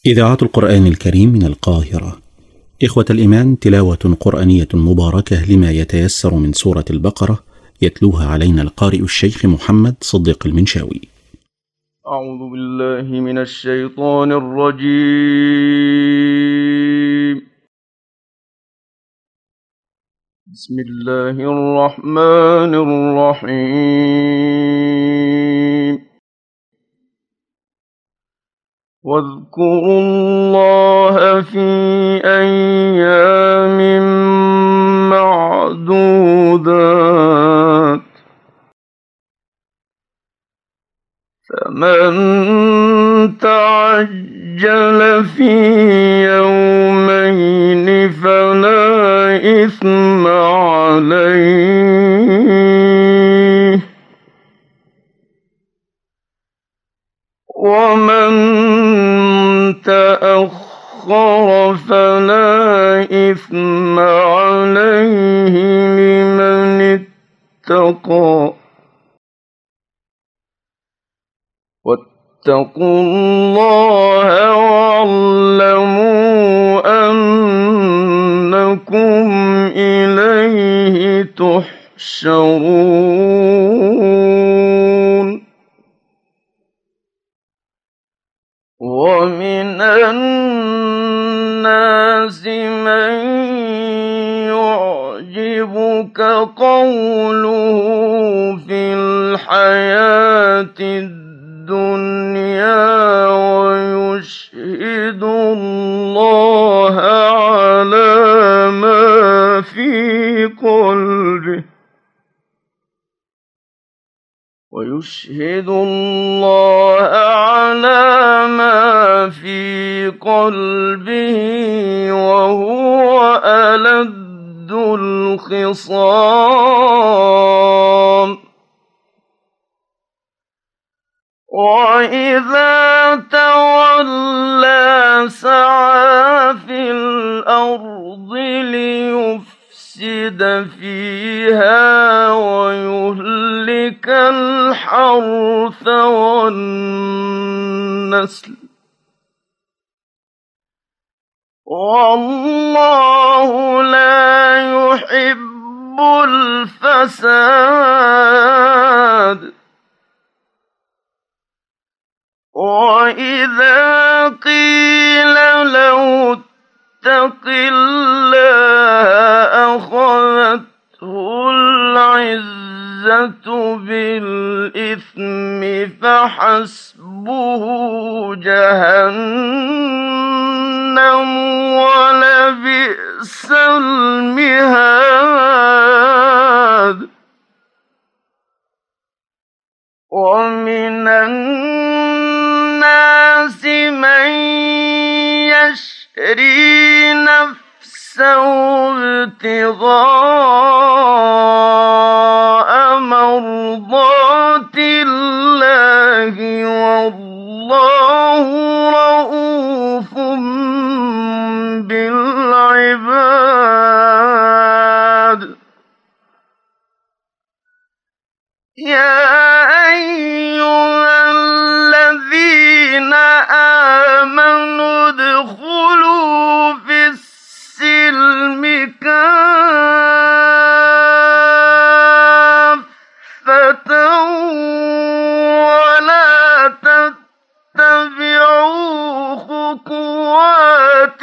إذاعة القرآن الكريم من القاهرة. إخوة الإيمان، تلاوة قرآنية مباركة لما يتيسر من سورة البقرة، يتلوها علينا القارئ الشيخ محمد صديق المنشاوي. أعوذ بالله من الشيطان الرجيم. بسم الله الرحمن الرحيم. واذكروا الله في أيام معدودات، فمن تعجل في يومين فلا إثم عليه، ومن تأخر فلا إثم عليه لمن اتقى. واتقوا الله واعلموا أنكم إليه تحشرون. ومن الناس من يعجبك قوله في الحياة الدنيا ويشهد الله على ما في قلبه وهو ألد الخصام. وإذا تولى سعى في الأرض ليفسد فيها ويهلك الحرث والنسل، والله لا يحب الفساد. وإذا قيل له اتق الله أخذته العزة بالإثم فحسبه جهنم ولبئس المهاد. ومن الناس من يشري نفسه ابتغاء مرضات الله، والله رءوف بالعباد. يا أيها الذين آمنوا ادخلوا في السلم كافة ولا تتبعوا خطوات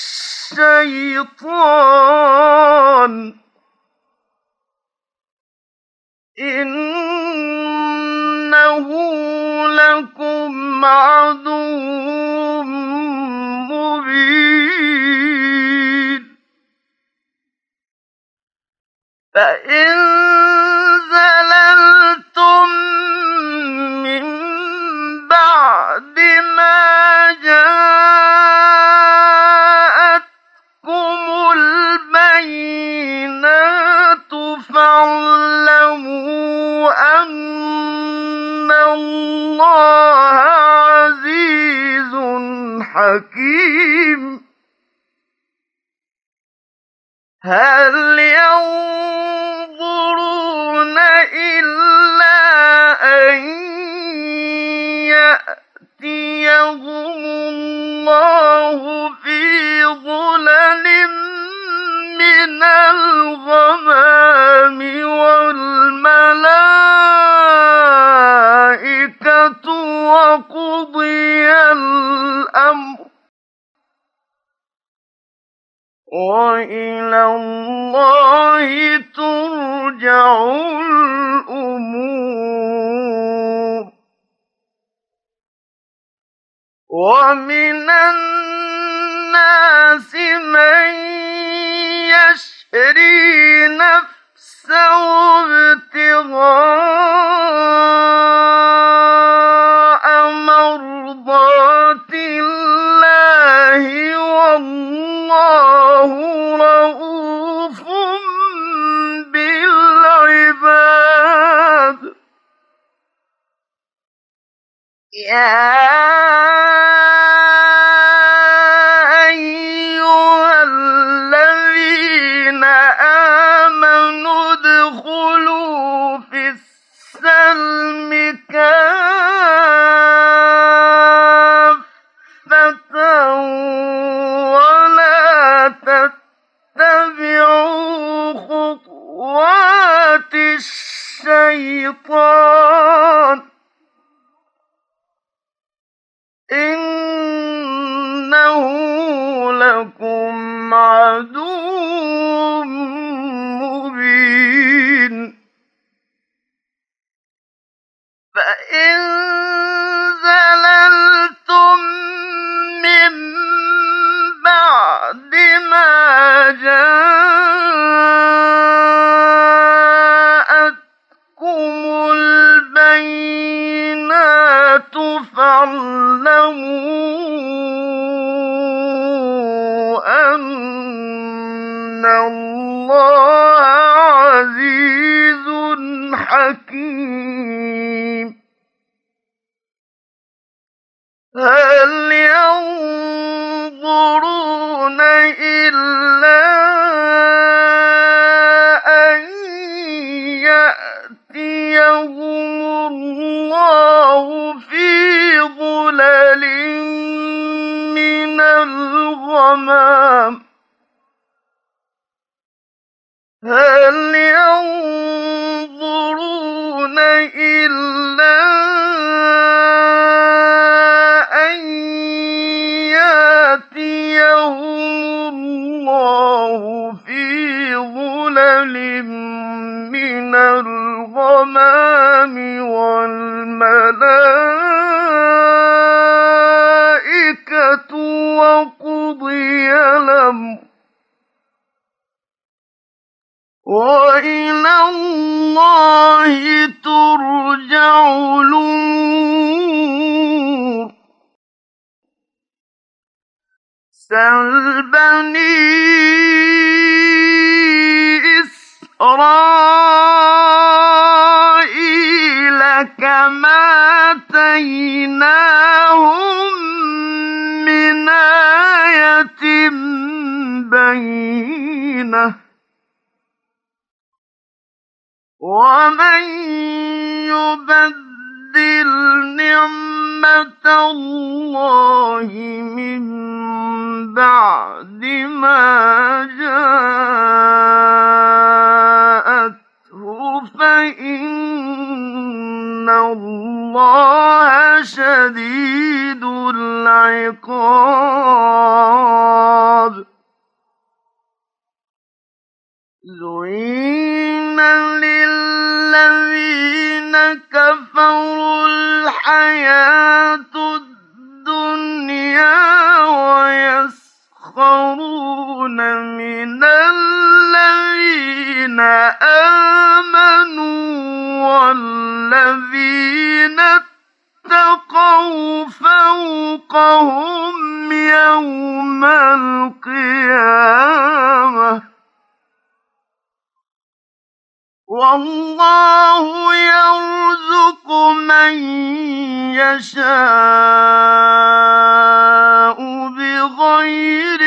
الشيطان، إنه لكم عدو مبين. فإن زللتم من بعد ما جاءتكم البينات فاعلموا أن الله عزيز حكيم. هل ينظرون إلا أن يأتيهم الله في ظلل من الغمام والملائكة وقضي الأمر وإلى الله ترجع الأمور ومن الناس من يشري نفسه ابتغاء مرضات الله والله رؤوف بالعباد يا أيها الذين آمنوا ادخلوا في السلم كافة ولا تتبعوا خطوات الشيطان إنه لكم عدو مبين فإن زللتم من بعد ما جاءتكم البينات فاعلموا أن الله عزيز حكيم هل ينظرون إلا أن يأتيهم الله في ظلل من الغمام هل ينظرون إلا أن يأتيهم الله في ظلل من الغمام والملائكة وقضي الأمر وإلى الله ترجع الأمور سل بني إسرائيل كم آتيناهم من آية بينة ومن يبدل نعمة الله من بعد ما جاءته فإن الله شديد العقاب زين للذين كفروا الحياة الدنيا ويسخرون من الذين آمنوا والذين اتقوا فوقهم يوم القيامة والله يرزق من يشاء بغير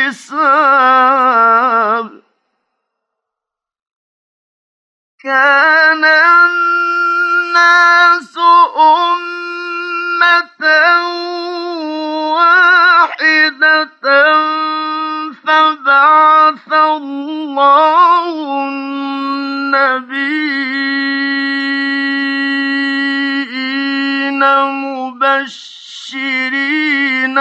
حساب كان الناس أمة واحدة واحدة فبعث الله النبيين مبشرين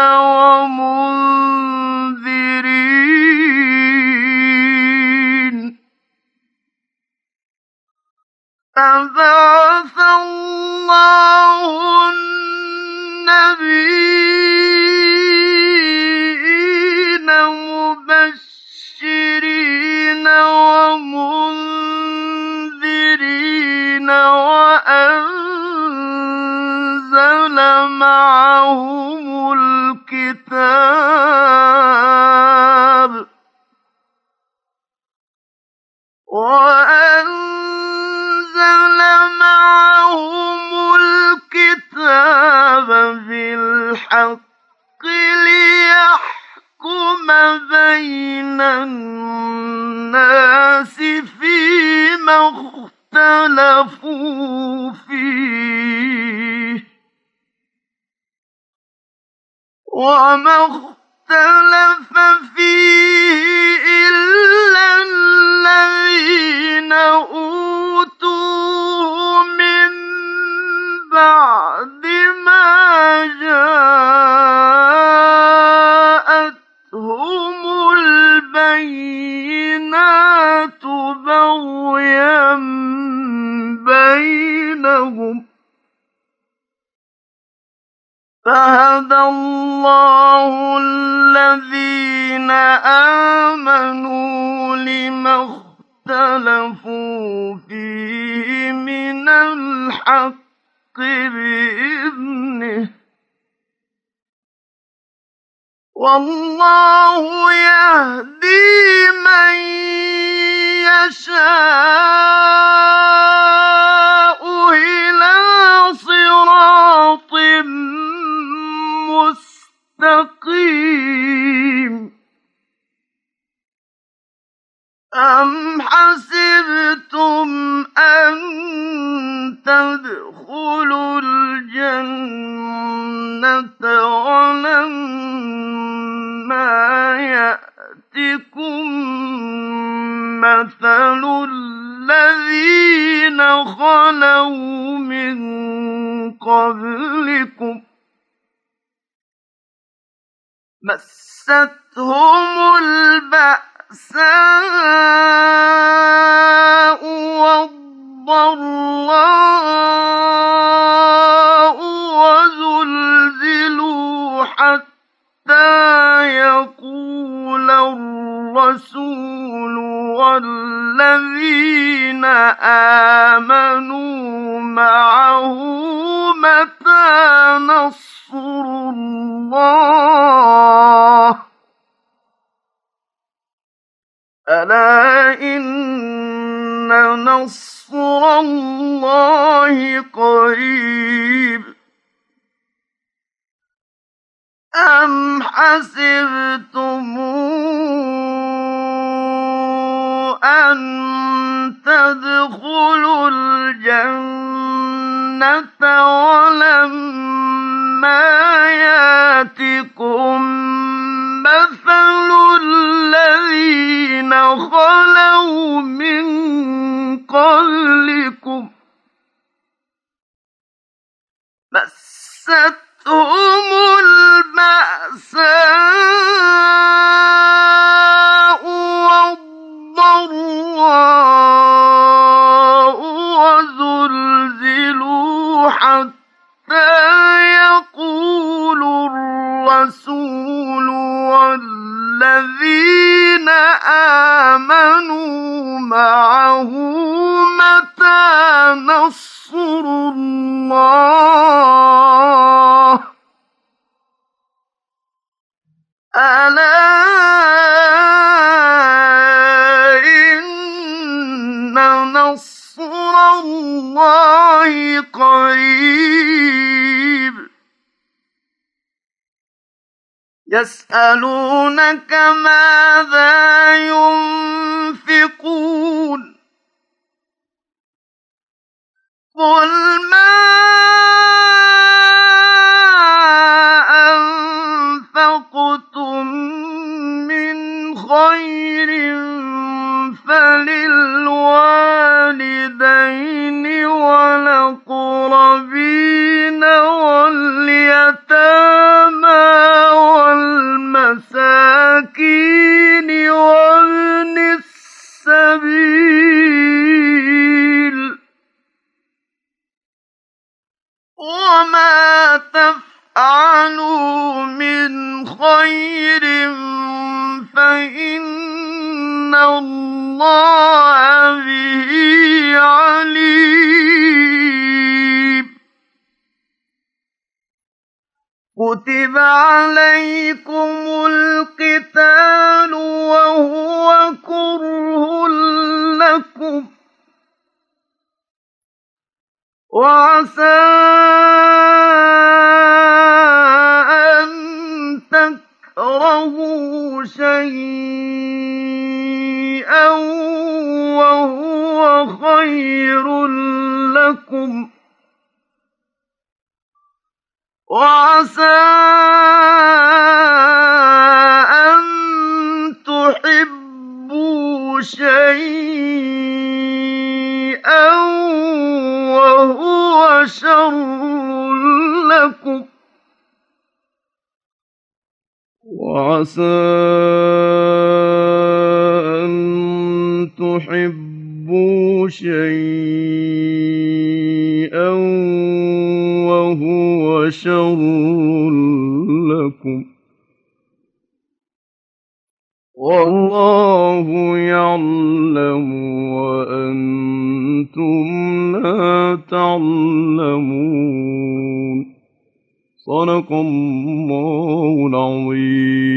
ومنذرين فبعث الله النبيين مبشرين ومنذرين وأنزل معهم الكتاب بالحق ليحكم بين الناس فيما اختلفوا فيه وما اختلف فيه إلا الذين أوتوه من بعد ما جاءتهم البينات بغيا بينهم فهدى الله الذين آمنوا لما اختلفوا فيه من الحق بإذنه والله يهدي من يشاء إلى صراط مستقيم أم حسبتم أن تدخلوا الجنة ولما يأتكم مثل الذين خلوا من قبلكم مستهم البأساء والضراء وزلزلوا حتى يقول الرسول والذين آمنوا معه متى نصر الله ألا إن نصر الله قريب أم حسبتم أن تدخلوا الجنة ولما يأتكم مثل الذين خلوا من قبلكم مستهم البأساء والضراء وزلزلوا حتى يقول الرسول والذين آمنوا معه متى نصر الله ألا إن نصر الله قريب يسألونك ماذا ينفقون قل ما أنفقتم من خير فللوالدين والأقربين واليتامى والمساكين وابن السبيل وما تفعلوا من خير فإن الله به عليم كتب عليكم القتال وهو كره لكم وعسى أن تكرهوا شيئا وهو خير لكم وعسى أن تحبوا شيئا وهو شر لكم وعسى أن تحبوا شيئا وهو شر لكم والله يعلم وأنتم لا تعلمون صدق الله العظيم